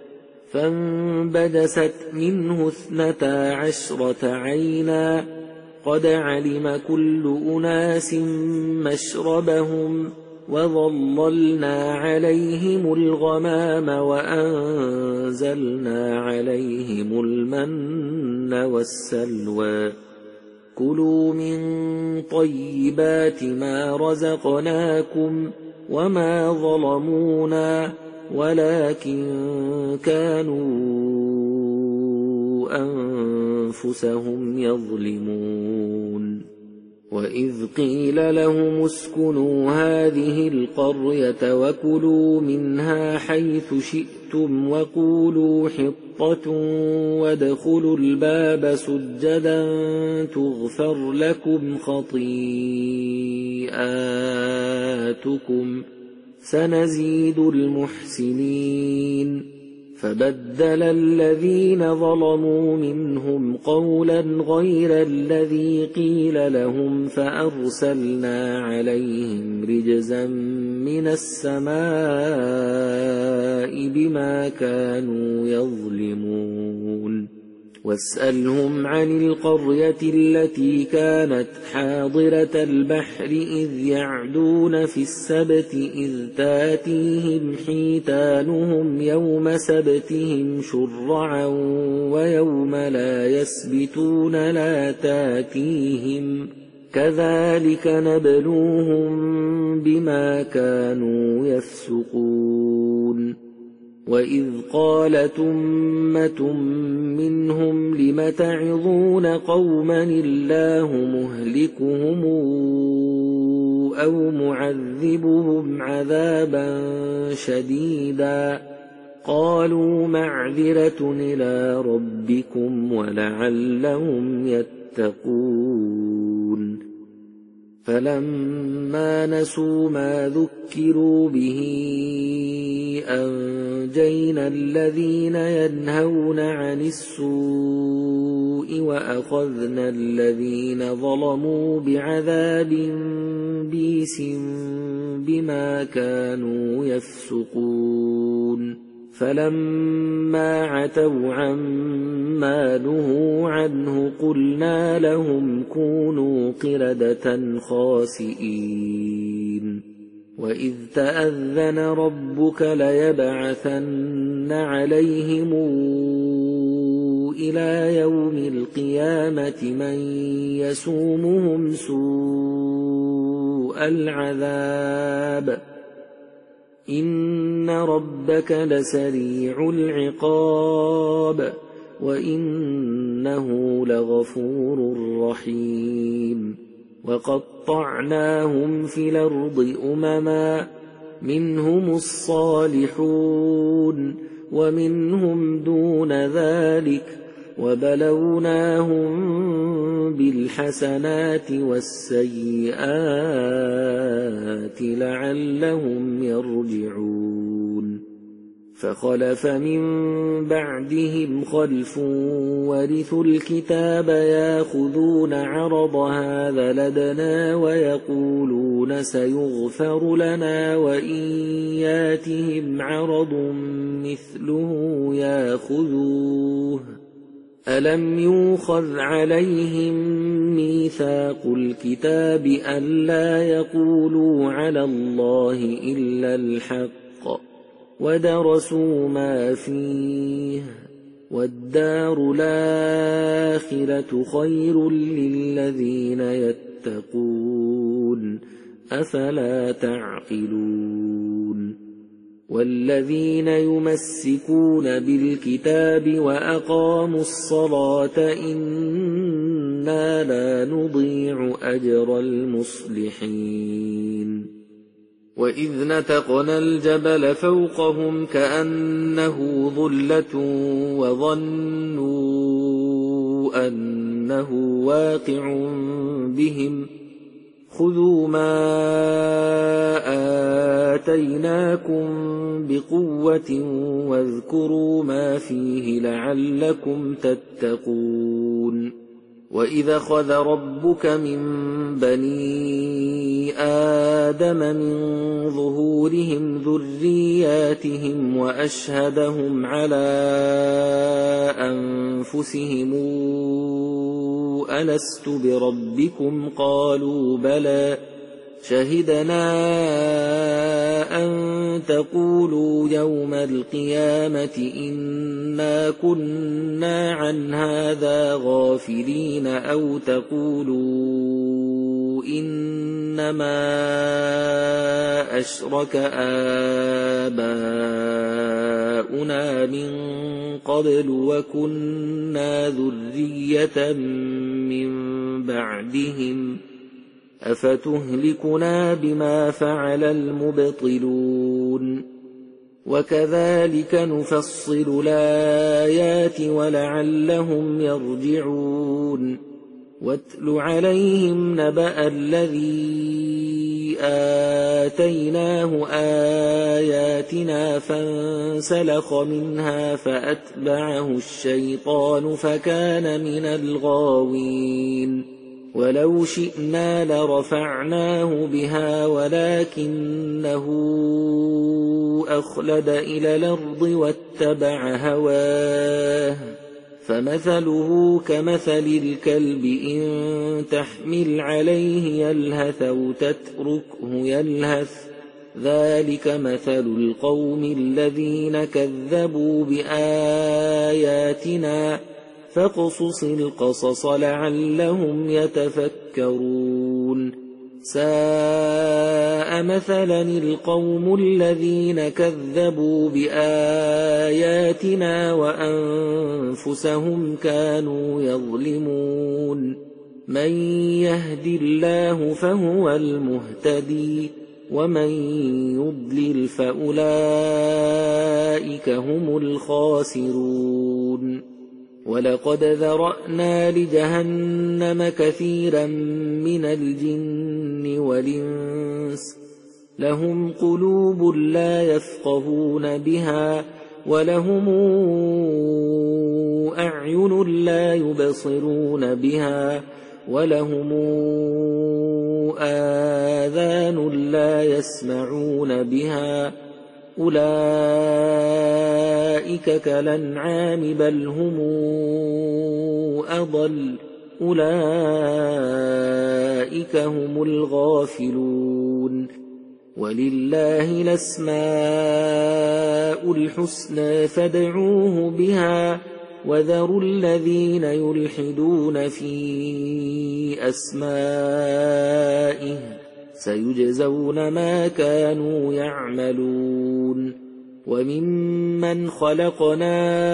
فانبجست منه اثنتا عشرة عينا قد علم كل أناس مشربهم وظللنا عليهم الغمام وأنزلنا عليهم المن والسلوى كلوا من طيبات ما رزقناكم وما ظلمونا ولكن كانوا أنفسهم يظلمون وإذ قيل لهم اسكنوا هذه القرية وكلوا منها حيث شئتم وقولوا حطة وادخلوا الباب سجدا تغفر لكم خطيئاتكم سنزيد المحسنين فبدل الذين ظلموا منهم قولا غير الذي قيل لهم فأرسلنا عليهم رجزا من السماء بما كانوا يظلمون واسألهم عن القرية التي كانت حاضرة البحر إذ يعدون في السبت إذ تاتيهم حيتانهم يوم سبتهم شرعا ويوم لا يسبتون لا تاتيهم كذلك نبلوهم بما كانوا يفسقون وإذ قالت أمة منهم لم تعظون قوما الله مهلكهم أو معذبهم عذابا شديدا قالوا معذرة إلى ربكم ولعلهم يتقون فلما نسوا ما ذكروا به أنجينا الذين ينهون عن السوء وأخذنا الذين ظلموا بعذاب بئيس بما كانوا يفسقون فلما عتوا عما نهوا عنه قلنا لهم كونوا قردة خاسئين وإذ تأذن ربك ليبعثن عليهم إلى يوم القيامة من يسومهم سوء العذاب إن ربك لسريع العقاب وإنه لغفور رحيم وقطعناهم في الأرض أمما منهم الصالحون ومنهم دون ذلك وبلوناهم بالحسنات والسيئات لعلهم يرجعون فخلف من بعدهم خلف ورثوا الكتاب ياخذون عرض هذا لدنا ويقولون سيغفر لنا وإن ياتهم عرض مثله ياخذوه ألم يؤخذ عليهم ميثاق الكتاب ألا يقولوا على الله إلا الحق ودرسوا ما فيه والدار الآخرة خير للذين يتقون أفلا تعقلون والذين يمسكون بالكتاب وأقاموا الصلاة إنا لا نضيع أجر المصلحين وإذ نتقنا الجبل فوقهم كأنه ظلة وظنوا أنه واقع بهم خذوا ما آتيناكم بقوة واذكروا ما فيه لعلكم تتقون وَإِذْ أَخَذَ رَبُّكَ مِن بَنِي آدَمَ مِن ظُهُورِهِمْ ذُرِّيَّاتِهِمْ وَأَشْهَدَهُمْ عَلَىٰ أَنفُسِهِمْ أَلَسْتُ بِرَبِّكُمْ ۖ قَالُوا بَلَىٰ شَهِدْنَا أَن تَقُولُوا يَوْمَ الْقِيَامَةِ إِنَّا كُنَّا عَنْ هَٰذَا غَافِلِينَ أَوْ تَقُولُوا إِنَّمَا أَشْرَكَ آبَاؤُنَا مِن قَبْلُ وَكُنَّا ذُرِّيَّةً مِّن بَعْدِهِمْ ۖ أَفَتُهْلِكُنَا بِمَا فَعَلَ الْمُبْطِلُونَ وَكَذَٰلِكَ نُفَصِّلُ الْآيَاتِ وَلَعَلَّهُمْ يَرْجِعُونَ وَاتْلُ عَلَيْهِمْ نَبَأَ الَّذِي آتَيْنَاهُ آيَاتِنَا فَانسَلَخَ مِنْهَا فَأَتْبَعَهُ الشَّيْطَانُ فَكَانَ مِنَ الْغَاوِينَ وَلَوْ شِئْنَا لَرَفَعْنَاهُ بِهَا وَلَكِنَّهُ أَخْلَدَ إِلَى الْأَرْضِ وَاتَّبَعَ هَوَاهُ فَمَثَلُهُ كَمَثَلِ الْكَلْبِ إِن تَحْمِلْ عَلَيْهِ يَلْهَثْ أَوْ تَتْرُكْهُ يَلْهَث ذَلِكَ مَثَلُ الْقَوْمِ الَّذِينَ كَذَّبُوا بِآيَاتِنَا فَاقْصُصِ الْقَصَصَ لَعَلَّهُمْ يَتَفَكَّرُونَ سَاءَ مَثَلًا الْقَوْمُ الَّذِينَ كَذَّبُوا بِآيَاتِنَا وَأَنفُسَهُمْ كَانُوا يَظْلِمُونَ مَن يَهْدِ اللَّهُ فَهُوَ الْمُهْتَدِي وَمَن يُضْلِلْ فَأُولَٰئِكَ هُمُ الْخَاسِرُونَ وَلَقَدْ ذَرَأْنَا لِجَهَنَّمَ كَثِيرًا مِّنَ الْجِنِّ وَالْإِنسِ لَهُمْ قُلُوبٌ لَّا يَفْقَهُونَ بِهَا وَلَهُمْ أَعْيُنٌ لَّا يُبْصِرُونَ بِهَا وَلَهُمْ آذَانٌ لَّا يَسْمَعُونَ بِهَا أُولَٰئِكَ كَالْأَنْعَامِ بَلْ هُمْ أَضَلُّ أُولَٰئِكَ هُمُ الْغَافِلُونَ وَلِلَّهِ الْأَسْمَاءُ الْحُسْنَىٰ فَادْعُوهُ بِهَا وَذَرُوا الَّذِينَ يُلْحِدُونَ فِي أَسْمَائِهِ سَيُجْزَوْنَ مَا كَانُوا يَعْمَلُونَ وَمِمَّنْ خَلَقْنَا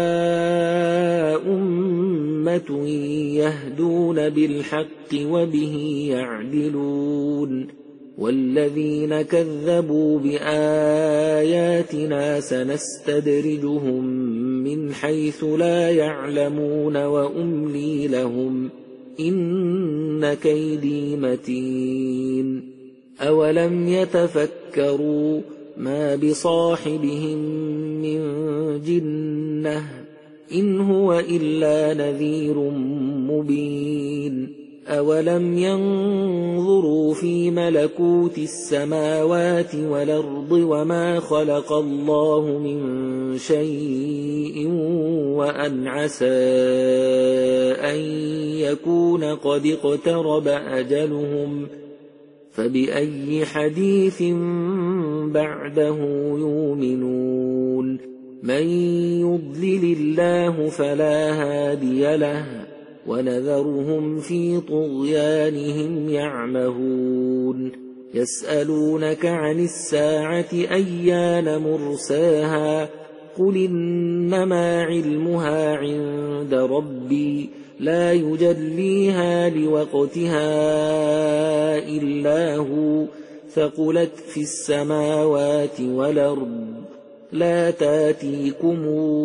أُمَّةٌ يَهْدُونَ بِالْحَقِّ وَبِهِ يَعْدِلُونَ وَالَّذِينَ كَذَّبُوا بِآيَاتِنَا سَنَسْتَدْرِجُهُم مِّنْ حَيْثُ لَا يَعْلَمُونَ وَأُمْلِي لَهُمْ إِنَّ كَيْدِي مَتِينٌ أَوَلَمْ يَتَفَكَّرُوا مَا بِصَاحِبِهِم مِّن جِنَّةٍ إِنْ هُوَ إِلَّا نَذِيرٌ مُّبِينٌ أَوَلَمْ يَنظُرُوا فِي مَلَكُوتِ السَّمَاوَاتِ وَالْأَرْضِ وَمَا خَلَقَ اللَّهُ مِن شَيْءٍ وَأَنْ عَسَىٰ أَن يَكُونَ قَدِ اقْتَرَبَ أَجَلُهُمْ فَبِأَيِّ حَدِيثٍ بَعْدَهُ يُؤْمِنُونَ مَن يُضْلِلِ اللَّهُ فَلَا هَادِيَ لَهُ وَنَذَرُهُمْ فِي طُغْيَانِهِمْ يَعْمَهُونَ يَسْأَلُونَكَ عَنِ السَّاعَةِ أَيَّانَ مُرْسَاهَا قُلْ إِنَّمَا عِلْمُهَا عِندَ رَبِّي لَا يُجَلِّيهَا لِوَقْتِهَا إِلَّا هُوَ ثَقُلَتْ فِي السَّمَاوَاتِ وَالْأَرْضِ لَا تَأْتِيكُمْ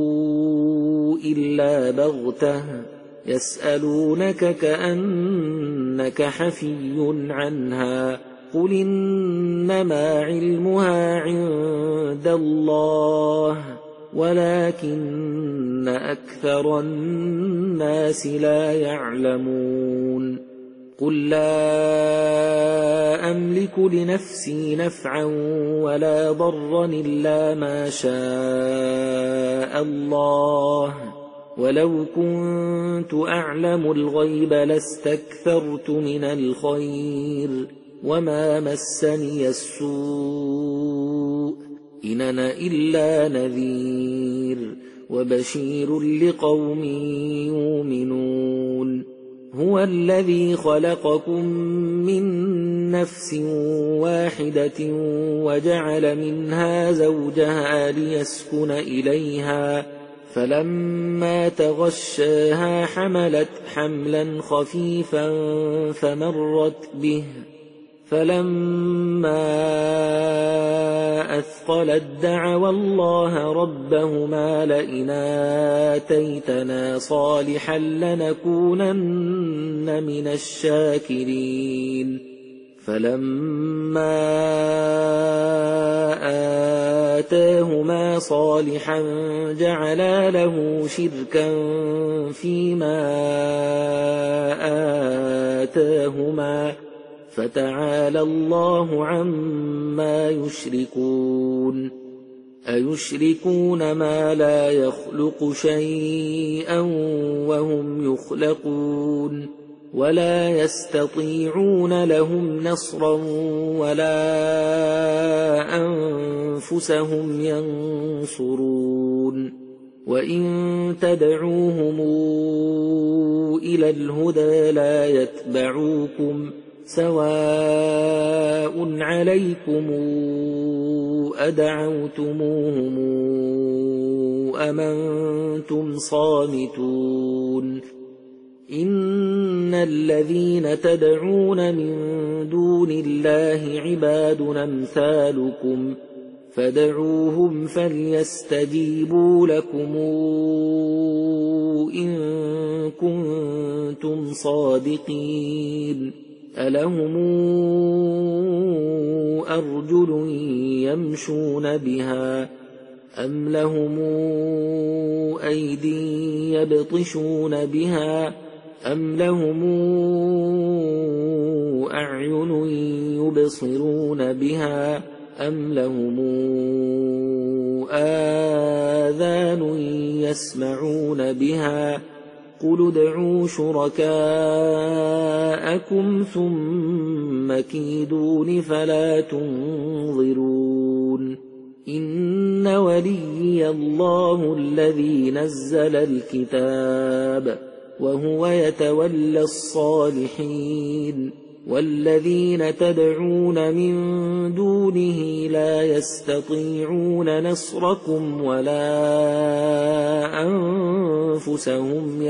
إِلَّا بَغْتَةً يَسْأَلُونَكَ كَأَنَّكَ حَفِيٌّ عَنْهَا قُلْ إِنَّمَا عِلْمُهَا عِندَ اللَّهِ ولكن أكثر الناس لا يعلمون قل لا أملك لنفسي نفعا ولا ضرا إلا ما شاء الله ولو كنت أعلم الغيب لاستكثرت من الخير وما مسني السوء إن أنا إلا نذير وبشير لقوم يؤمنون هو الذي خلقكم من نفس واحدة وجعل منها زوجها ليسكن إليها فلما تغشاها حملت حملا خفيفا فمرت به فلما أثقلت دعوا الله ربهما لئن آتيتنا صالحا لنكونن من الشاكرين فلما آتاهما صالحا جعلا له شركا فيما آتاهما فتعالى الله عما يشركون أيشركون ما لا يخلق شيئا وهم يخلقون ولا يستطيعون لهم نصرا ولا أنفسهم ينصرون وإن تدعوهم إلى الهدى لا يتبعوكم سواء عليكم أدعوتموهم أم أنتم صامتون إن الذين تدعون من دون الله عباد أمثالكم فدعوهم فليستجيبوا لكم إن كنتم صادقين ألهم أرجل يمشون بها أم لهم أيدي يبطشون بها أم لهم أعين يبصرون بها أم لهم آذان يسمعون بها قل ادعوا شركاءكم ثم كيدون فلا تنظرون إن وليي الله الذي نزل الكتاب وهو يتولى الصالحين والذين تدعون من دونه لا يستطيعون نصركم ولا أنفسهم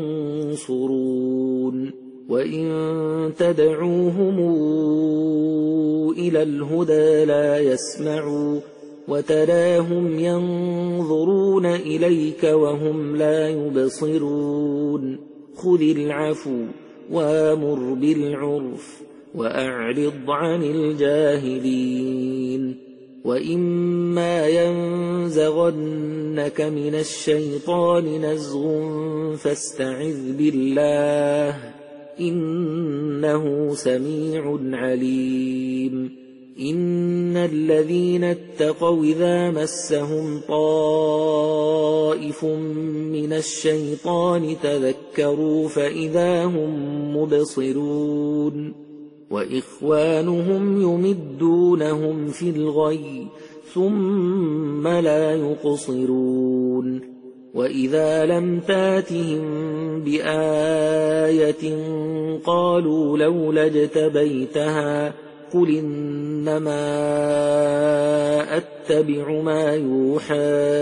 ينصرون وإن تدعوهم إلى الهدى لا يسمعوا وتراهم ينظرون إليك وهم لا يبصرون خذ العفو وامر بالعرف وأعرض عن الجاهلين وإما ينزغنك من الشيطان نزغ فاستعذ بالله إنه سميع عليم إن الذين اتقوا إذا مسهم طائف من الشيطان تذكروا فإذا هم مبصرون وإخوانهم يمدونهم في الغي ثم لا يقصرون وإذا لم تاتهم بآية قالوا لولا اجتبيتها قل إنما أتبع ما يوحى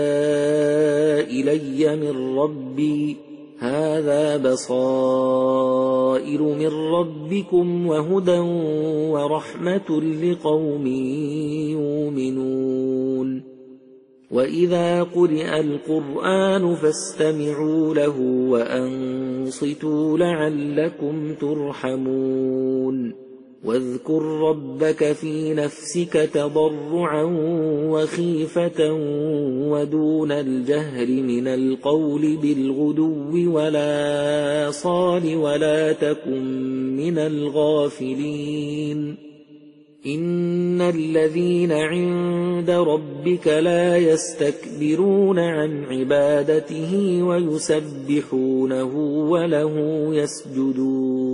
إلي من ربي هذا بصائر من ربكم وهدى ورحمة لقوم يؤمنون وإذا قرئ القرآن فاستمعوا له وأنصتوا لعلكم ترحمون واذكر ربك في نفسك تضرعا وخيفة ودون الجهر من القول بالغدو ولا صال ولا تكن من الغافلين إن الذين عند ربك لا يستكبرون عن عبادته ويسبحونه وله يسجدون